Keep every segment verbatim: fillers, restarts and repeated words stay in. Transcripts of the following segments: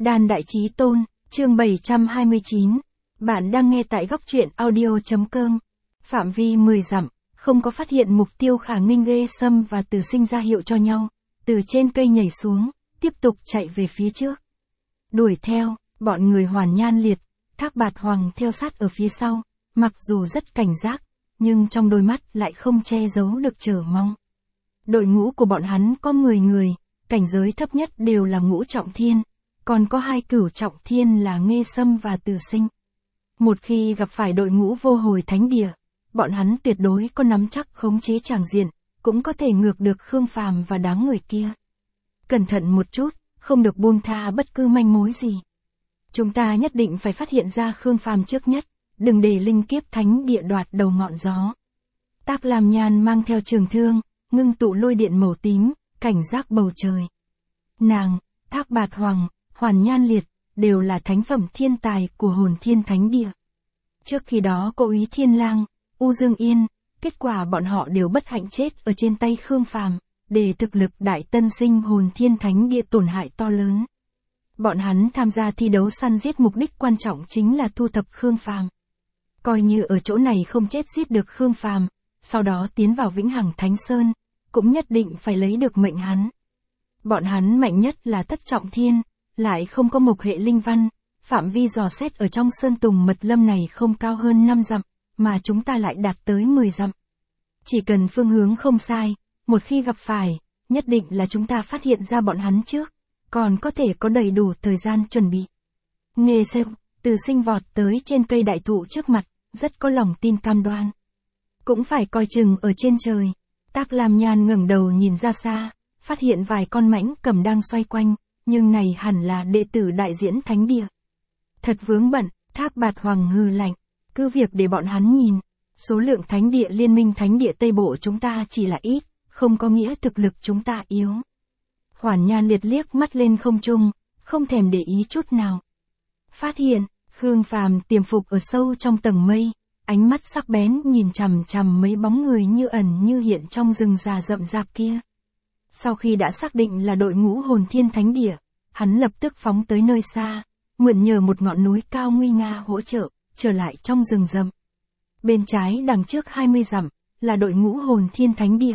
Đan Đại Chí Tôn, chương bảy trăm hai mươi chín. Bạn đang nghe tại góc truyện audio.com. Phạm vi mười dặm, không có phát hiện mục tiêu khả nghinh ghê sâm và Từ Sinh ra hiệu cho nhau, từ trên cây nhảy xuống, tiếp tục chạy về phía trước. Đuổi theo, bọn người Hoàn Nhan Liệt, Thác Bạt Hoàng theo sát ở phía sau, mặc dù rất cảnh giác, nhưng trong đôi mắt lại không che giấu được chờ mong. Đội ngũ của bọn hắn có mười người, cảnh giới thấp nhất đều là ngũ trọng thiên, còn có hai cửu trọng thiên là Nghê Sâm và Từ Sinh. Một khi gặp phải đội ngũ vô hồi thánh địa, bọn hắn tuyệt đối có nắm chắc khống chế tràng diện, cũng có thể ngược được Khương Phàm và đám người kia. Cẩn thận một chút, không được buông tha bất cứ manh mối gì. Chúng ta nhất định phải phát hiện ra Khương Phàm trước nhất, đừng để linh kiếp thánh địa đoạt đầu ngọn gió. Tác Lam Nhan mang theo trường thương, ngưng tụ lôi điện màu tím, cảnh giác bầu trời. Nàng, Thác Bạt Hoàng, Hoàn Nhan Liệt, đều là thánh phẩm thiên tài của Hồn Thiên Thánh Địa. Trước khi đó có Úy Thiên Lang, U Dương Yên, kết quả bọn họ đều bất hạnh chết ở trên tay Khương Phàm, để thực lực Đại Tân Sinh Hồn Thiên Thánh Địa tổn hại to lớn. Bọn hắn tham gia thi đấu săn giết mục đích quan trọng chính là thu thập Khương Phàm. Coi như ở chỗ này không chết giết được Khương Phàm, sau đó tiến vào Vĩnh Hằng Thánh Sơn, cũng nhất định phải lấy được mệnh hắn. Bọn hắn mạnh nhất là Thất Trọng Thiên, lại không có mộc hệ linh văn, phạm vi dò xét ở trong sơn tùng mật lâm này không cao hơn năm dặm, mà chúng ta lại đạt tới mười dặm. Chỉ cần phương hướng không sai, một khi gặp phải, nhất định là chúng ta phát hiện ra bọn hắn trước, còn có thể có đầy đủ thời gian chuẩn bị. Nghê Sâm, Từ Sinh vọt tới trên cây đại thụ trước mặt, rất có lòng tin cam đoan. Cũng phải coi chừng ở trên trời. Tác Lam Nhan ngẩng đầu nhìn ra xa, phát hiện vài con mãnh cầm đang xoay quanh, nhưng này hẳn là đệ tử đại diễn thánh địa. Thật vướng bận, Thác Bạt Hoàng hừ lạnh, cứ việc để bọn hắn nhìn, số lượng thánh địa liên minh thánh địa Tây Bộ chúng ta chỉ là ít, không có nghĩa thực lực chúng ta yếu. Hoàn Nhan Liệt liếc mắt lên không trung, không thèm để ý chút nào. Phát hiện, Khương Phàm tiềm phục ở sâu trong tầng mây, ánh mắt sắc bén nhìn chằm chằm mấy bóng người như ẩn như hiện trong rừng già rậm rạp kia. Sau khi đã xác định là đội ngũ Hồn Thiên Thánh Địa, hắn lập tức phóng tới nơi xa, mượn nhờ một ngọn núi cao nguy nga hỗ trợ, trở lại trong rừng rậm. Bên trái đằng trước hai mươi dặm, là đội ngũ Hồn Thiên Thánh Địa.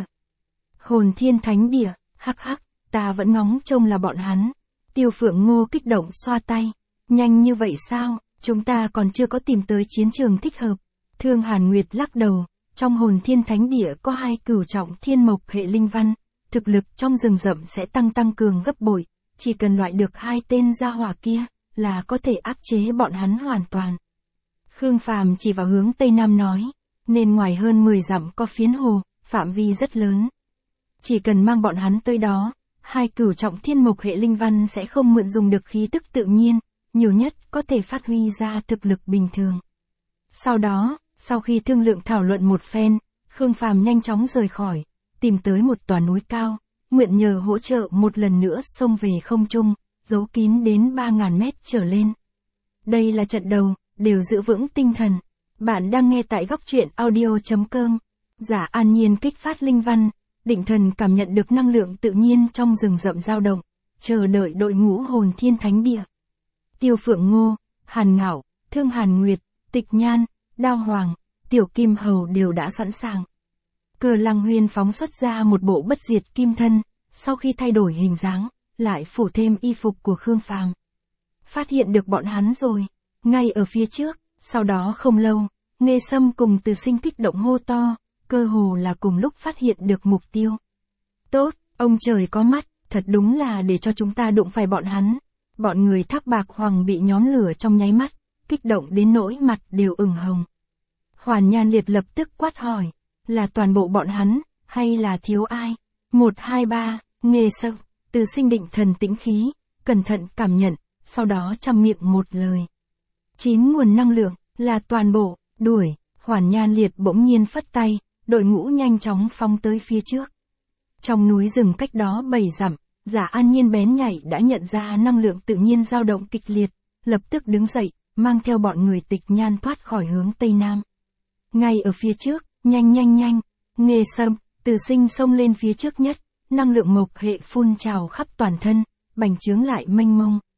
Hồn Thiên Thánh Địa, hắc hắc, ta vẫn ngóng trông là bọn hắn. Tiêu Phượng Ngô kích động xoa tay, nhanh như vậy sao, chúng ta còn chưa có tìm tới chiến trường thích hợp. Thương Hàn Nguyệt lắc đầu, trong Hồn Thiên Thánh Địa có hai cửu trọng thiên mộc hệ linh văn, thực lực trong rừng rậm sẽ tăng tăng cường gấp bội, chỉ cần loại được hai tên gia hỏa kia, là có thể áp chế bọn hắn hoàn toàn. Khương Phàm chỉ vào hướng Tây Nam nói, nên ngoài hơn mười dặm có phiến hồ, phạm vi rất lớn. Chỉ cần mang bọn hắn tới đó, hai cửu trọng thiên mộc hệ linh văn sẽ không mượn dùng được khí tức tự nhiên, nhiều nhất có thể phát huy ra thực lực bình thường. Sau đó, sau khi thương lượng thảo luận một phen, Khương Phàm nhanh chóng rời khỏi, tìm tới một tòa núi cao, nguyện nhờ hỗ trợ một lần nữa xông về không trung, giấu kín đến ba ngàn mét trở lên. Đây là trận đầu, đều giữ vững tinh thần. Bạn đang nghe tại góc truyện audio.com. Giả An Nhiên kích phát linh văn, định thần cảm nhận được năng lượng tự nhiên trong rừng rậm dao động, chờ đợi đội ngũ Hồn Thiên Thánh Địa. Tiêu Phượng Ngô, Hàn Ngạo, Thương Hàn Nguyệt, Tịch Nhan, Đao Hoàng, Tiểu Kim Hầu đều đã sẵn sàng. Cờ Lăng Huyên phóng xuất ra một bộ bất diệt kim thân, sau khi thay đổi hình dáng, lại phủ thêm y phục của Khương Phàm. Phát hiện được bọn hắn rồi, ngay ở phía trước, sau đó không lâu, Nghê Sâm cùng Từ Sinh kích động hô to, cơ hồ là cùng lúc phát hiện được mục tiêu. Tốt, ông trời có mắt, thật đúng là để cho chúng ta đụng phải bọn hắn. Bọn người Thác Bạt Hoàng bị nhóm lửa trong nháy mắt, kích động đến nỗi mặt đều ửng hồng. Hoàn Nhan Liệt lập tức quát hỏi, là toàn bộ bọn hắn, hay là thiếu ai? Một hai ba, Nghê Sâm, Từ Sinh định thần tĩnh khí, cẩn thận cảm nhận, sau đó trăm miệng một lời. Chín nguồn năng lượng, là toàn bộ, đuổi, Hoàn Nhan Liệt bỗng nhiên phất tay, đội ngũ nhanh chóng phóng tới phía trước. Trong núi rừng cách đó bảy dặm, Giả An Nhiên bén nhạy đã nhận ra năng lượng tự nhiên dao động kịch liệt, lập tức đứng dậy, mang theo bọn người Tịch Nhan thoát khỏi hướng Tây Nam. Ngay ở phía trước, nhanh nhanh nhanh, Nghê Sâm, Từ Sinh xông lên phía trước nhất, năng lượng mộc hệ phun trào khắp toàn thân, bành trướng lại mênh mông.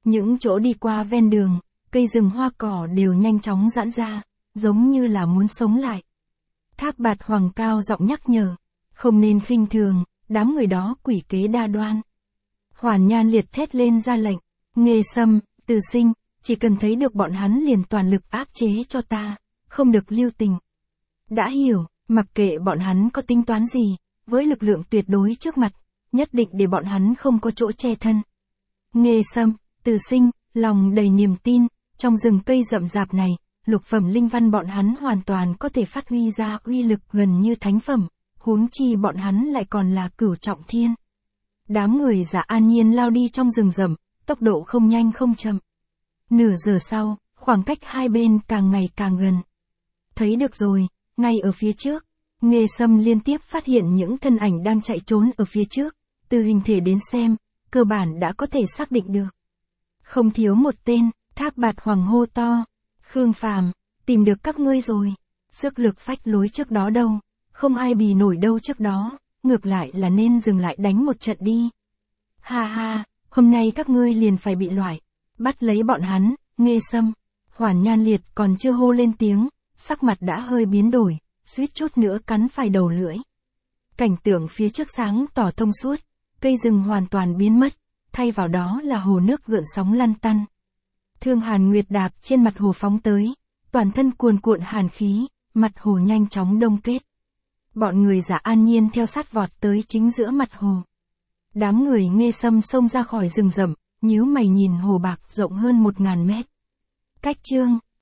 Những chỗ đi qua ven đường, cây rừng hoa cỏ đều nhanh chóng giãn ra, giống như là muốn sống lại. Thác Bạt Hoàng cao giọng nhắc nhở, không nên khinh thường, đám người đó quỷ kế đa đoan. Hoàn Nhan Liệt thét lên ra lệnh, Nghê Sâm, Từ Sinh, chỉ cần thấy được bọn hắn liền toàn lực áp chế cho ta, không được lưu tình. Đã hiểu, mặc kệ bọn hắn có tính toán gì, với lực lượng tuyệt đối trước mặt, nhất định để bọn hắn không có chỗ che thân. Nghê Sâm, Từ Sinh, lòng đầy niềm tin, trong rừng cây rậm rạp này, lục phẩm linh văn bọn hắn hoàn toàn có thể phát huy ra uy lực gần như thánh phẩm, huống chi bọn hắn lại còn là cửu trọng thiên. Đám người Giả An Nhiên lao đi trong rừng rậm, tốc độ không nhanh không chậm. Nửa giờ sau, khoảng cách hai bên càng ngày càng gần. Thấy được rồi, ngay ở phía trước, Nghê Sâm liên tiếp phát hiện những thân ảnh đang chạy trốn ở phía trước, từ hình thể đến xem, cơ bản đã có thể xác định được. Không thiếu một tên, Thác Bạt Hoàng hô to, Khương Phàm, tìm được các ngươi rồi. Sức lực phách lối trước đó đâu, không ai bì nổi đâu trước đó, ngược lại là nên dừng lại đánh một trận đi. Ha ha, hôm nay các ngươi liền phải bị loại, bắt lấy bọn hắn. Nghê Sâm, Hoàn Nhan Liệt còn chưa hô lên tiếng, sắc mặt đã hơi biến đổi, suýt chút nữa cắn phải đầu lưỡi. Cảnh tượng phía trước sáng tỏ thông suốt, cây rừng hoàn toàn biến mất, thay vào đó là hồ nước gợn sóng lăn tăn. Thương Hàn Nguyệt đạp trên mặt hồ phóng tới, toàn thân cuồn cuộn hàn khí, mặt hồ nhanh chóng đông kết. Bọn người Giả An Nhiên theo sát vọt tới chính giữa mặt hồ. Đám người Nghê Sâm xông ra khỏi rừng rậm, nhíu mày nhìn hồ bạc rộng hơn một ngàn mét. Cách chương